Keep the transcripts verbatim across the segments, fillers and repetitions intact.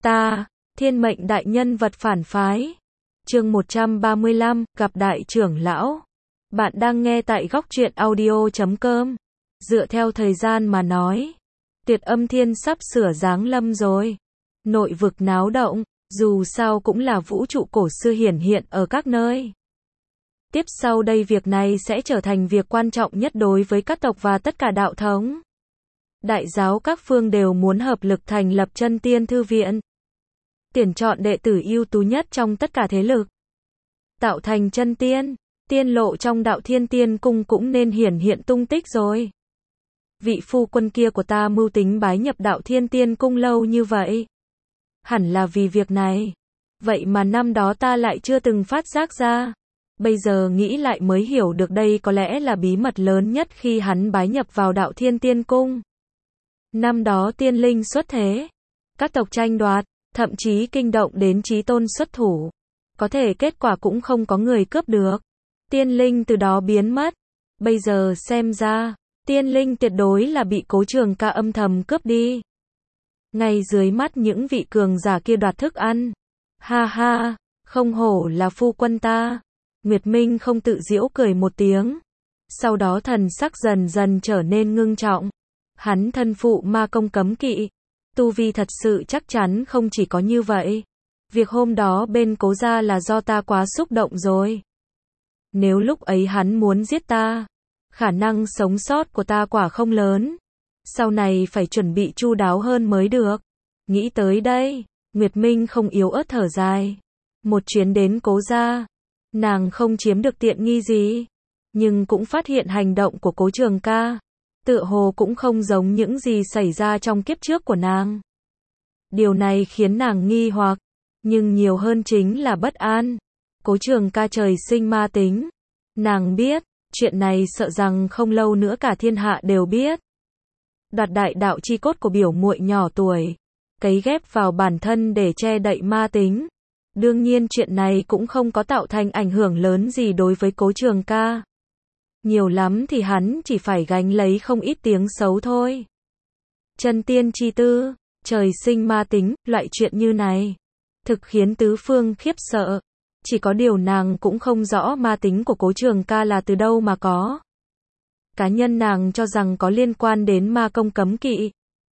Ta, thiên mệnh đại nhân vật phản phái. Chương một trăm ba mươi lăm, gặp đại trưởng lão. Bạn đang nghe tại góc truyện audio chấm com. Dựa theo thời gian mà nói, Tuyệt Âm Thiên sắp sửa giáng lâm rồi. Nội vực náo động, dù sao cũng là vũ trụ cổ xưa hiển hiện ở các nơi. Tiếp sau đây việc này sẽ trở thành việc quan trọng nhất đối với các tộc và tất cả đạo thống. Đại giáo các phương đều muốn hợp lực thành lập Chân Tiên Thư Viện. Tuyển chọn đệ tử ưu tú nhất trong tất cả thế lực. Tạo thành chân tiên, tiên lộ trong đạo Thiên Tiên Cung cũng nên hiển hiện tung tích rồi. Vị phu quân kia của ta mưu tính bái nhập đạo Thiên Tiên Cung lâu như vậy. Hẳn là vì việc này. Vậy mà năm đó ta lại chưa từng phát giác ra. Bây giờ nghĩ lại mới hiểu được đây có lẽ là bí mật lớn nhất khi hắn bái nhập vào đạo Thiên Tiên Cung. Năm đó tiên linh xuất thế. Các tộc tranh đoạt, thậm chí kinh động đến chí tôn xuất thủ. Có thể kết quả cũng không có người cướp được. Tiên linh từ đó biến mất. Bây giờ xem ra, tiên linh tuyệt đối là bị Cố Trường Ca âm thầm cướp đi. Ngay dưới mắt những vị cường giả kia đoạt thức ăn. Ha ha, không hổ là phu quân ta. Nguyệt Minh không tự giễu cười một tiếng. Sau đó thần sắc dần dần trở nên ngưng trọng. Hắn thân phụ ma công cấm kỵ. Tu vi thật sự chắc chắn không chỉ có như vậy. Việc hôm đó bên Cố gia là do ta quá xúc động rồi. Nếu lúc ấy hắn muốn giết ta, khả năng sống sót của ta quả không lớn. Sau này phải chuẩn bị chu đáo hơn mới được. Nghĩ tới đây, Nguyệt Minh không yếu ớt thở dài. Một chuyến đến Cố gia, nàng không chiếm được tiện nghi gì, nhưng cũng phát hiện hành động của Cố Trường Ca tựa hồ cũng không giống những gì xảy ra trong kiếp trước của nàng. Điều này khiến nàng nghi hoặc, nhưng nhiều hơn chính là bất an. Cố Trường Ca trời sinh ma tính. Nàng biết, chuyện này sợ rằng không lâu nữa cả thiên hạ đều biết. Đoạt đại đạo chi cốt của biểu muội nhỏ tuổi, cấy ghép vào bản thân để che đậy ma tính. Đương nhiên chuyện này cũng không có tạo thành ảnh hưởng lớn gì đối với Cố Trường Ca. Nhiều lắm thì hắn chỉ phải gánh lấy không ít tiếng xấu thôi. Chân tiên chi tư, trời sinh ma tính, loại chuyện như này thực khiến tứ phương khiếp sợ. Chỉ có điều nàng cũng không rõ ma tính của Cố Trường Ca là từ đâu mà có. Cá nhân nàng cho rằng có liên quan đến ma công cấm kỵ.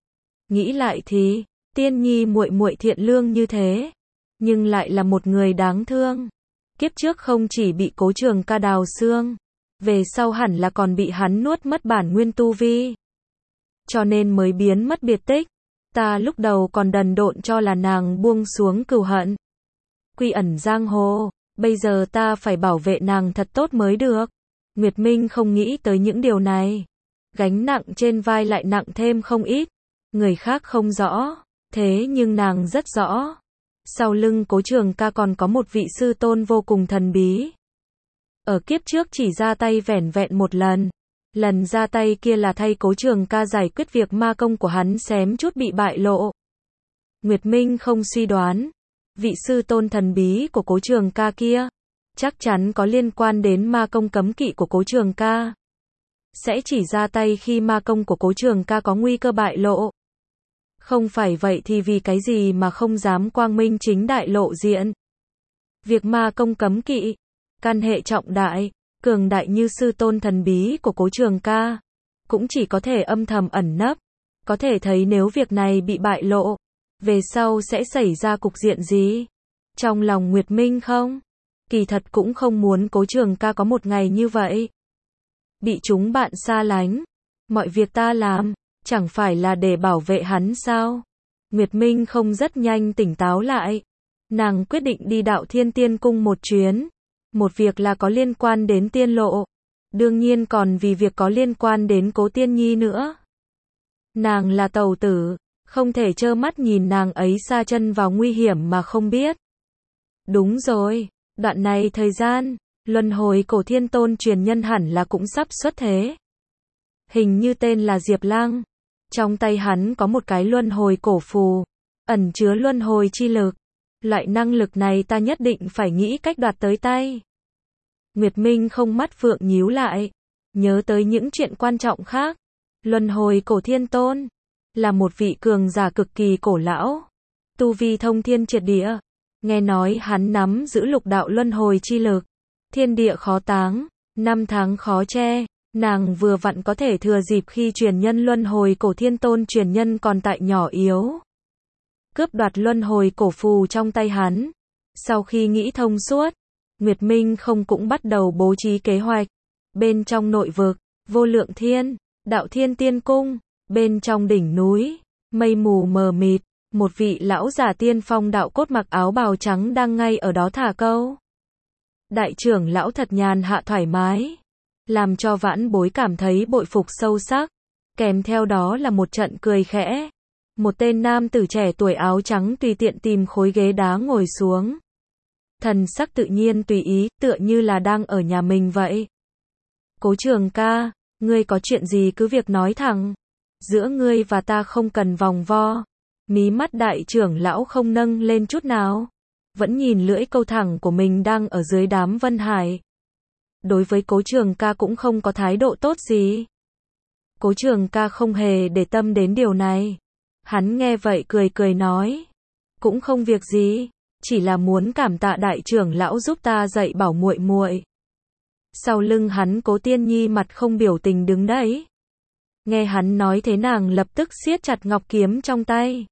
Nghĩ lại thì, tiên nhi muội muội thiện lương như thế, nhưng lại là một người đáng thương. Kiếp trước không chỉ bị Cố Trường Ca đào xương, về sau hẳn là còn bị hắn nuốt mất bản nguyên tu vi. Cho nên mới biến mất biệt tích. Ta lúc đầu còn đần độn cho là nàng buông xuống cừu hận. Quy ẩn giang hồ, bây giờ ta phải bảo vệ nàng thật tốt mới được. Nguyệt Minh không nghĩ tới những điều này. Gánh nặng trên vai lại nặng thêm không ít. Người khác không rõ, thế nhưng nàng rất rõ. Sau lưng Cố Trường Ca còn có một vị sư tôn vô cùng thần bí. Ở kiếp trước chỉ ra tay vẻn vẹn một lần. Lần ra tay kia là thay Cố Trường Ca giải quyết việc ma công của hắn xém chút bị bại lộ. Nguyệt Minh không suy đoán. Vị sư tôn thần bí của Cố Trường Ca kia chắc chắn có liên quan đến ma công cấm kỵ của Cố Trường Ca. Sẽ chỉ ra tay khi ma công của Cố Trường Ca có nguy cơ bại lộ. Không phải vậy thì vì cái gì mà không dám quang minh chính đại lộ diện. Việc ma công cấm kỵ, căn hệ trọng đại, cường đại như sư tôn thần bí của Cố Trường Ca, cũng chỉ có thể âm thầm ẩn nấp. Có thể thấy nếu việc này bị bại lộ, về sau sẽ xảy ra cục diện gì? Trong lòng Nguyệt Minh không? Kỳ thật cũng không muốn Cố Trường Ca có một ngày như vậy. Bị chúng bạn xa lánh. Mọi việc ta làm, chẳng phải là để bảo vệ hắn sao? Nguyệt Minh không rất nhanh tỉnh táo lại. Nàng quyết định đi đạo Thiên Tiên Cung một chuyến. Một việc là có liên quan đến tiên lộ. Đương nhiên còn vì việc có liên quan đến Cố Tiên Nhi nữa. Nàng là tẩu tử, không thể trơ mắt nhìn nàng ấy sa chân vào nguy hiểm mà không biết. Đúng rồi, đoạn này thời gian, luân hồi cổ thiên tôn truyền nhân hẳn là cũng sắp xuất thế. Hình như tên là Diệp Lăng. Trong tay hắn có một cái luân hồi cổ phù, ẩn chứa luân hồi chi lực. Loại năng lực này ta nhất định phải nghĩ cách đoạt tới tay. Nguyệt Minh không mắt phượng nhíu lại, nhớ tới những chuyện quan trọng khác. Luân hồi cổ thiên tôn là một vị cường giả cực kỳ cổ lão. tu vi thông thiên triệt địa. Nghe nói hắn nắm giữ lục đạo luân hồi chi lực. Thiên địa khó táng, năm tháng khó che. Nàng vừa vặn có thể thừa dịp khi truyền nhân luân hồi cổ thiên tôn truyền nhân còn tại nhỏ yếu. Cướp đoạt luân hồi cổ phù trong tay hắn. Sau khi nghĩ thông suốt, Nguyệt Minh không cũng bắt đầu bố trí kế hoạch. Bên trong nội vực, vô lượng thiên, đạo thiên tiên cung, bên trong đỉnh núi, mây mù mờ mịt, một vị lão giả tiên phong đạo cốt mặc áo bào trắng đang ngay ở đó thả câu. Đại trưởng lão thật nhàn hạ thoải mái, làm cho vãn bối cảm thấy bội phục sâu sắc, kèm theo đó là một trận cười khẽ. Một tên nam tử trẻ tuổi áo trắng tùy tiện tìm khối ghế đá ngồi xuống. Thần sắc tự nhiên tùy ý, tựa như là đang ở nhà mình vậy. Cố Trường ca, ngươi có chuyện gì cứ việc nói thẳng. Giữa ngươi và ta không cần vòng vo. Mí mắt đại trưởng lão không nâng lên chút nào. Vẫn nhìn lưỡi câu thẳng của mình đang ở dưới đám Vân Hải. Đối với Cố Trường ca cũng không có thái độ tốt gì. Cố Trường ca không hề để tâm đến điều này. Hắn nghe vậy cười cười nói. Cũng không việc gì. Chỉ là muốn cảm tạ đại trưởng lão giúp ta dạy bảo muội muội. Sau lưng hắn Cố Tiên Nhi mặt không biểu tình đứng đấy. Nghe hắn nói thế nàng lập tức siết chặt ngọc kiếm trong tay.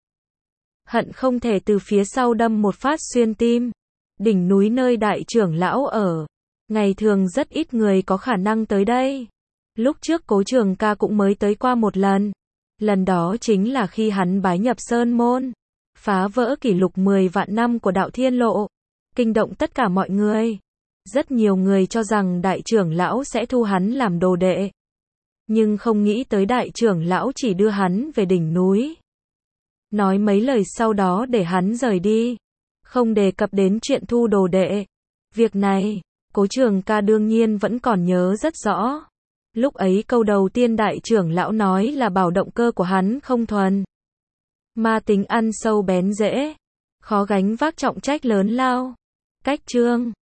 Hận không thể từ phía sau đâm một phát xuyên tim. Đỉnh núi nơi đại trưởng lão ở. Ngày thường rất ít người có khả năng tới đây. Lúc trước Cố Trường ca cũng mới tới qua một lần. Lần đó chính là khi hắn bái nhập Sơn Môn. Phá vỡ kỷ lục mười vạn năm của đạo thiên lộ. Kinh động tất cả mọi người. Rất nhiều người cho rằng đại trưởng lão sẽ thu hắn làm đồ đệ. Nhưng không nghĩ tới đại trưởng lão chỉ đưa hắn về đỉnh núi. Nói mấy lời sau đó để hắn rời đi. Không đề cập đến chuyện thu đồ đệ. Việc này, Cố Trường ca đương nhiên vẫn còn nhớ rất rõ. Lúc ấy câu đầu tiên đại trưởng lão nói là bảo động cơ của hắn không thuần. Ma tính ăn sâu bén rễ. Khó gánh vác trọng trách lớn lao. Cách chương